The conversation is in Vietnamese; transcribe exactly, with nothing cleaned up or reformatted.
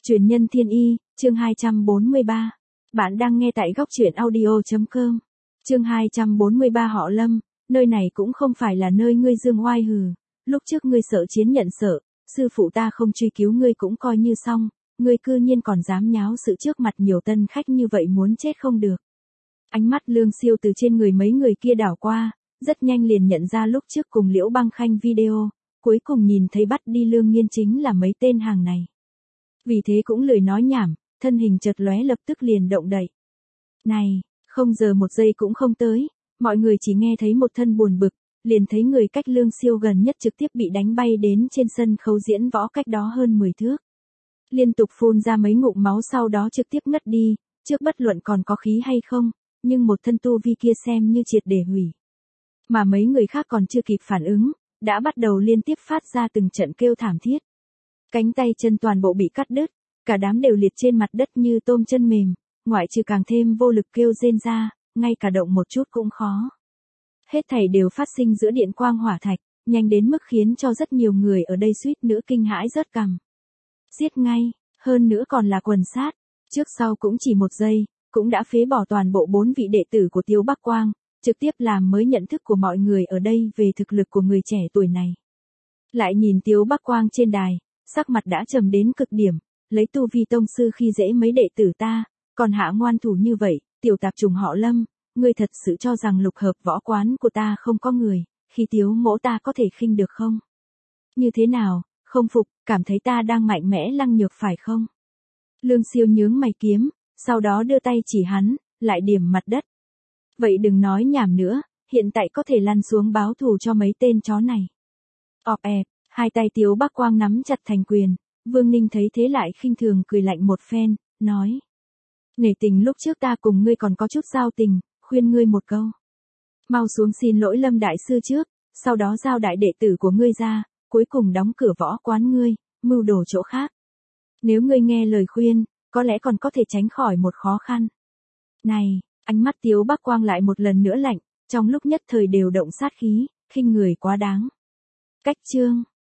Truyền nhân thiên y, chương hai trăm bốn mươi ba. Bạn đang nghe tại góc truyện audio chấm com. Chương hai trăm bốn mươi ba họ Lâm, nơi này cũng không phải là nơi ngươi dương oai hừ. Lúc trước ngươi sợ chiến nhận sợ, sư phụ ta không truy cứu ngươi cũng coi như xong, ngươi cư nhiên còn dám nháo sự trước mặt nhiều tân khách như vậy muốn chết không được. Ánh mắt Lương Siêu từ trên người mấy người kia đảo qua, rất nhanh liền nhận ra lúc trước cùng Liễu Băng Khanh video, cuối cùng nhìn thấy bắt đi Lương Nghiên chính là mấy tên hàng này. Vì thế cũng lười nói nhảm, thân hình chợt lóe lập tức liền động đậy. Này, không giờ một giây cũng không tới, mọi người chỉ nghe thấy một thân buồn bực, liền thấy người cách Lương Siêu gần nhất trực tiếp bị đánh bay đến trên sân khấu diễn võ cách đó hơn mười thước. Liên tục phun ra mấy ngụm máu sau đó trực tiếp ngất đi, trước bất luận còn có khí hay không, nhưng một thân tu vi kia xem như triệt để hủy. Mà mấy người khác còn chưa kịp phản ứng, đã bắt đầu liên tiếp phát ra từng trận kêu thảm thiết. Cánh tay chân toàn bộ bị cắt đứt, cả đám đều liệt trên mặt đất như tôm chân mềm, ngoại trừ càng thêm vô lực kêu rên ra, ngay cả động một chút cũng khó. Hết thảy đều phát sinh giữa điện quang hỏa thạch, nhanh đến mức khiến cho rất nhiều người ở đây suýt nữa kinh hãi rớt cằm. Giết ngay, hơn nữa còn là quần sát, trước sau cũng chỉ một giây, cũng đã phế bỏ toàn bộ bốn vị đệ tử của Tiếu Bắc Quang, trực tiếp làm mới nhận thức của mọi người ở đây về thực lực của người trẻ tuổi này. Lại nhìn Tiếu Bắc Quang trên đài, sắc mặt đã trầm đến cực điểm, lấy tu vi tông sư khi dễ mấy đệ tử ta, còn hạ ngoan thủ như vậy, tiểu tạp trùng họ Lâm, ngươi thật sự cho rằng lục hợp võ quán của ta không có người, khi Tiếu mỗ ta có thể khinh được không? Như thế nào, không phục, cảm thấy ta đang mạnh mẽ lăng nhược phải không? Lương Siêu nhướng mày kiếm, sau đó đưa tay chỉ hắn, lại điểm mặt đất. Vậy đừng nói nhảm nữa, hiện tại có thể lăn xuống báo thù cho mấy tên chó này. Ọp ẹp, hai tay Tiếu Bắc Quang nắm chặt thành quyền, Vương Ninh thấy thế lại khinh thường cười lạnh một phen, nói. Nể tình lúc trước ta cùng ngươi còn có chút giao tình, khuyên ngươi một câu. Mau xuống xin lỗi Lâm Đại Sư trước, sau đó giao đại đệ tử của ngươi ra, cuối cùng đóng cửa võ quán ngươi, mưu đồ chỗ khác. Nếu ngươi nghe lời khuyên, có lẽ còn có thể tránh khỏi một khó khăn. Này, ánh mắt Tiếu Bắc Quang lại một lần nữa lạnh, trong lúc nhất thời đều động sát khí, khinh người quá đáng. Cách chương.